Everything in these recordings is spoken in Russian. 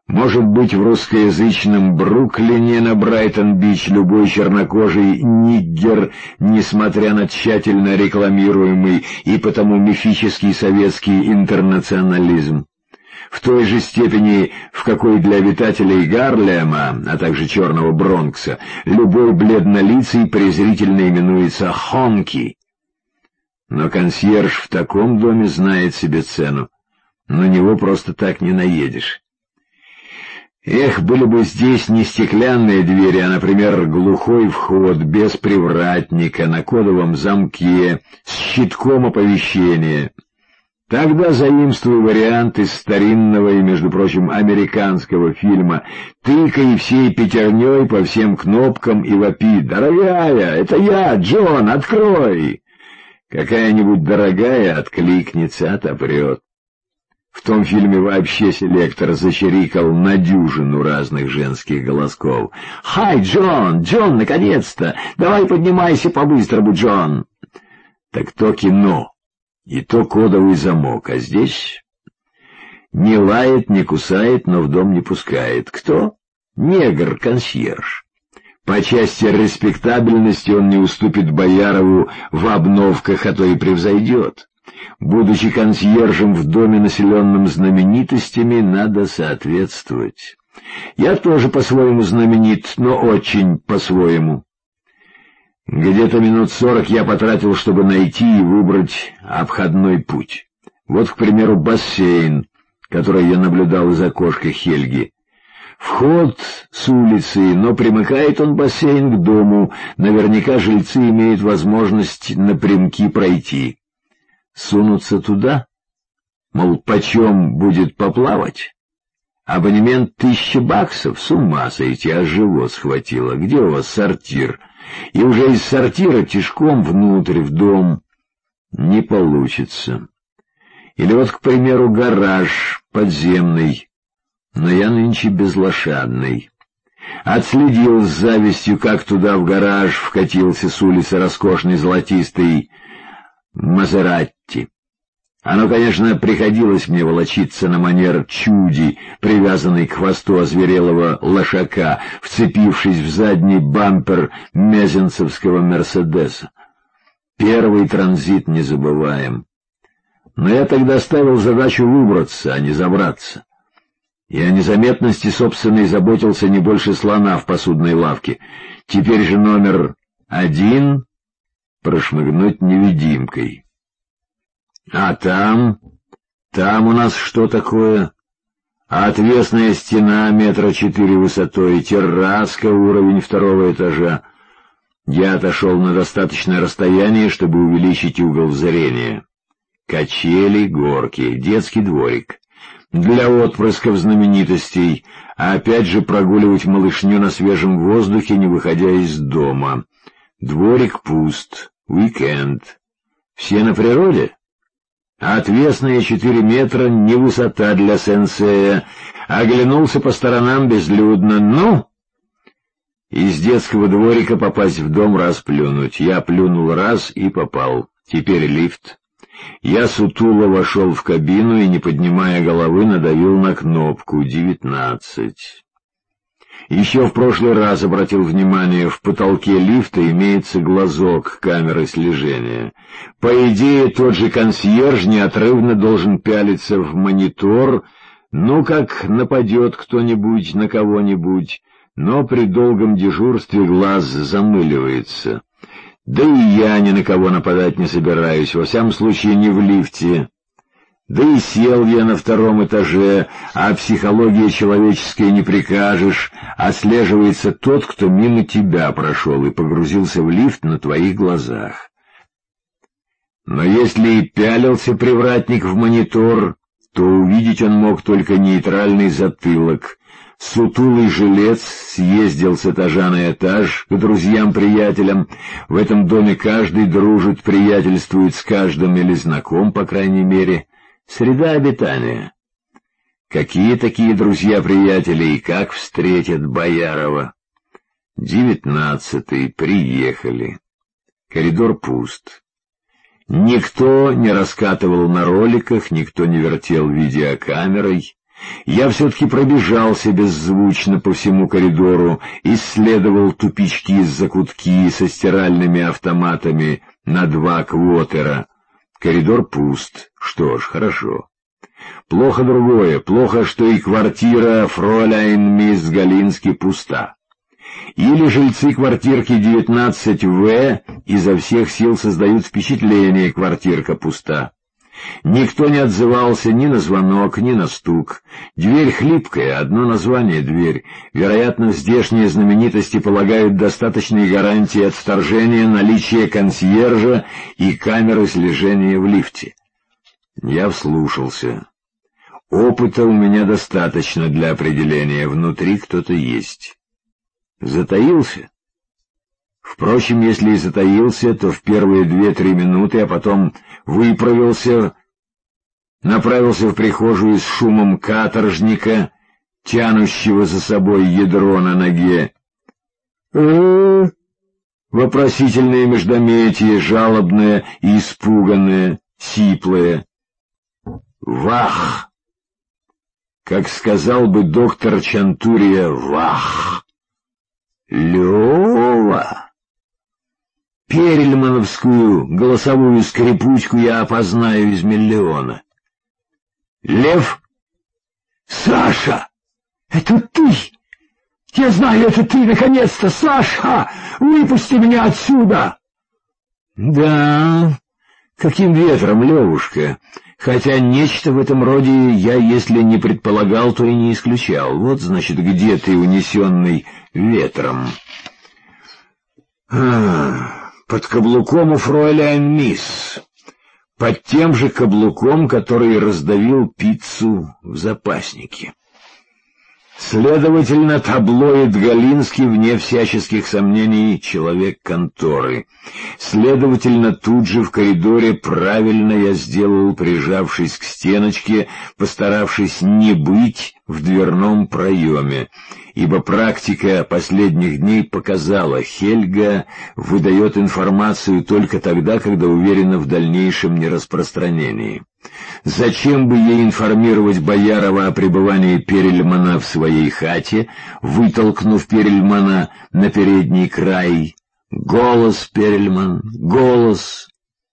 Может быть, в русскоязычном Бруклине на Брайтон-Бич любой чернокожий ниггер, несмотря на тщательно рекламируемый и потому мифический советский интернационализм, в той же степени, в какой для обитателей Гарлема, а также Черного Бронкса, любой бледнолицый презрительно именуется «хонки». Но консьерж в таком доме знает себе цену, на него просто так не наедешь. Эх, были бы здесь не стеклянные двери, а, например, глухой вход, без привратника, на кодовом замке, с щитком оповещения. Тогда заимствуй вариант из старинного и, между прочим, американского фильма, тыкай всей пятерней по всем кнопкам и вопи: «Дорогая, это я, Джон, открой!» Какая-нибудь дорогая откликнется, отопрет. В том фильме вообще селектор зачирикал на дюжину разных женских голосков. «Хай, Джон! Джон, наконец-то! Давай поднимайся по-быстрому, Джон!» Так то кино, и то кодовый замок, а здесь не лает, не кусает, но в дом не пускает. Кто? Негр-консьерж. По части респектабельности он не уступит Боярову в обновках, а то и превзойдет. Будучи консьержем в доме, населенном знаменитостями, надо соответствовать. Я тоже по-своему знаменит, но очень по-своему. Где-то минут 40 я потратил, чтобы найти и выбрать обходной путь. Вот, к примеру, бассейн, который я наблюдал из окошка Хельги. Вход с улицы, но примыкает он, бассейн, к дому. Наверняка жильцы имеют возможность напрямки пройти. Сунуться туда? Мол, почем будет поплавать? Абонемент $1000? С ума сойти, аж живот схватило. Где у вас сортир? И уже из сортира тишком внутрь, в дом. Не получится. Или вот, к примеру, гараж подземный, но я нынче безлошадный. Отследил с завистью, как туда в гараж вкатился с улицы роскошный золотистый Мазератти. Оно, конечно, приходилось мне волочиться на манер чуди, привязанной к хвосту озверелого лошака, вцепившись в задний бампер мезенцевского Мерседеса. Первый транзит не забываем. Но я тогда ставил задачу выбраться, а не забраться. И о незаметности собственной заботился не больше слона в посудной лавке. Теперь же номер 1 — прошмыгнуть невидимкой. А там у нас что такое? Отвесная стена 4 метра высотой, терраска, уровень 2-го этажа. Я отошел на достаточное расстояние, чтобы увеличить угол зрения. Качели, горки, детский дворик. Для отпрысков знаменитостей, а опять же прогуливать малышню на свежем воздухе, не выходя из дома. Дворик пуст, уикенд. Все на природе? Отвесные 4 метра не высота для сенсея. Оглянулся по сторонам безлюдно. Ну? Из детского дворика попасть в дом, раз плюнуть. Я плюнул раз и попал. Теперь лифт. Я сутуло вошел в кабину и, не поднимая головы, надавил на кнопку 19. Еще в прошлый раз обратил внимание, в потолке лифта имеется глазок камеры слежения. По идее, тот же консьерж неотрывно должен пялиться в монитор, ну как нападет кто-нибудь на кого-нибудь, но при долгом дежурстве глаз замыливается. Да и я ни на кого нападать не собираюсь, во всяком случае не в лифте. Да и сел я на 2-м этаже, а психологии человеческой не прикажешь, отслеживается тот, кто мимо тебя прошел и погрузился в лифт на твоих глазах. Но если и пялился привратник в монитор, то увидеть он мог только нейтральный затылок. Сутулый жилец съездил с этажа на этаж к друзьям-приятелям. В этом доме каждый дружит, приятельствует с каждым или знаком, по крайней мере. Среда обитания. Какие такие друзья-приятели и как встретят Боярова? 19-й. Приехали. Коридор пуст. Никто не раскатывал на роликах, никто не вертел видеокамерой. Я все-таки пробежался беззвучно по всему коридору, исследовал тупички-закутки со стиральными автоматами на 2 квотера. Коридор пуст. Что ж, хорошо. Плохо другое. Плохо, что и квартира фройляйн мисс Галински пуста. Или жильцы квартирки 19В изо всех сил создают впечатление, квартирка пуста. Никто не отзывался ни на звонок, ни на стук. Дверь хлипкая, одно название — дверь. Вероятно, здешние знаменитости полагают достаточные гарантии от вторжения наличия консьержа и камеры слежения в лифте. Я вслушался. Опыта у меня достаточно для определения, внутри кто-то есть. Затаился? Впрочем, если и затаился, то в первые 2-3 минуты, а потом выправился, направился в прихожую с шумом каторжника, тянущего за собой ядро на ноге. Вопросительное междометие, жалобное и испуганное, сиплое. Вах! Как сказал бы доктор Чантурия, вах! Лёва! Перельмановскую голосовую скрипучку я опознаю из миллиона. Лев? Саша! Это ты! Я знаю, это ты, наконец-то! Саша! Выпусти меня отсюда! Да, каким ветром, Левушка! Хотя нечто в этом роде я, если не предполагал, то и не исключал. Вот, значит, где ты, унесенный ветром. Под каблуком у фройляйн мисс. Под тем же каблуком, который раздавил пиццу в запаснике. Следовательно, таблоид Галинский, вне всяческих сомнений, человек конторы. Следовательно, тут же в коридоре правильно я сделал, прижавшись к стеночке, постаравшись не быть в дверном проеме, ибо практика последних дней показала, Хельга выдает информацию только тогда, когда уверена в дальнейшем нераспространении. Зачем бы ей информировать Боярова о пребывании Перельмана в своей хате, вытолкнув Перельмана на передний край? Голос, Перельман, голос!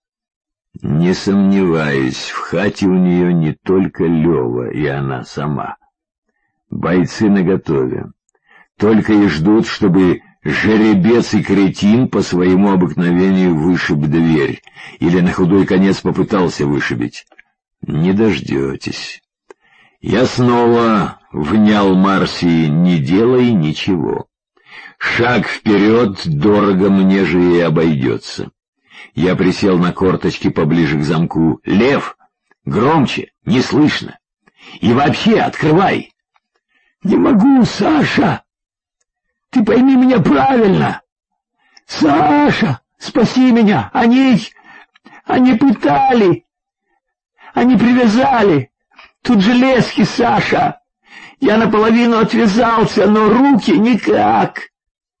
Не сомневаюсь, в хате у нее не только Лева и она сама. Бойцы наготове. Только и ждут, чтобы жеребец и кретин по своему обыкновению вышиб дверь, или на худой конец попытался вышибить. Не дождетесь. Я снова внял Марсии: не делай ничего. Шаг вперед дорого мне же и обойдется. Я присел на корточки поближе к замку. Лев, громче, не слышно. И вообще открывай. Не могу, Саша. Ты пойми меня правильно. Саша, спаси меня. Они пытали. Они привязали. Тут железки, Саша. Я наполовину отвязался, но руки никак.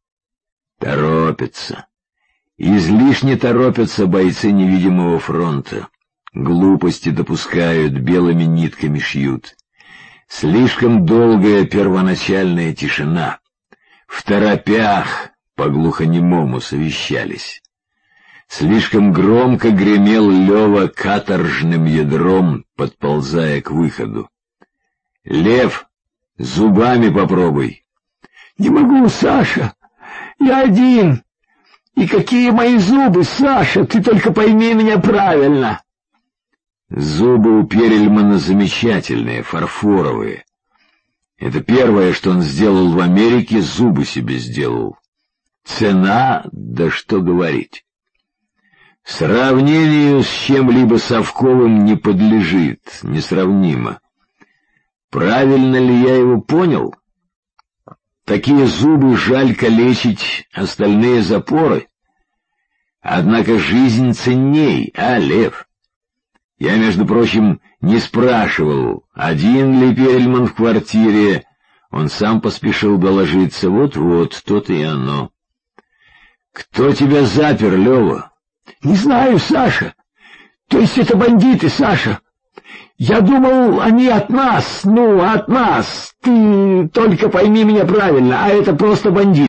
Торопятся. Излишне торопятся бойцы невидимого фронта. Глупости допускают, белыми нитками шьют. Слишком долгая первоначальная тишина. В торопях по глухонемому совещались. Слишком громко гремел Лева каторжным ядром, подползая к выходу. Лев, зубами попробуй. Не могу, Саша. Я один. И какие мои зубы, Саша, ты только пойми меня правильно. Зубы у Перельмана замечательные, фарфоровые. Это первое, что он сделал в Америке, зубы себе сделал. Цена, да что говорить. Сравнению с чем-либо совковым не подлежит, несравнимо. Правильно ли я его понял? Такие зубы жаль калечить, остальные запоры. Однако жизнь ценней, а, Лев? Я, между прочим, не спрашивал, один ли Перельман в квартире. Он сам поспешил доложиться. Вот-вот, то-то и оно. Кто тебя запер, Лева? Не знаю, Саша. То есть это бандиты, Саша. Я думал, они от нас, от нас. Ты только пойми меня правильно, а это просто бандиты.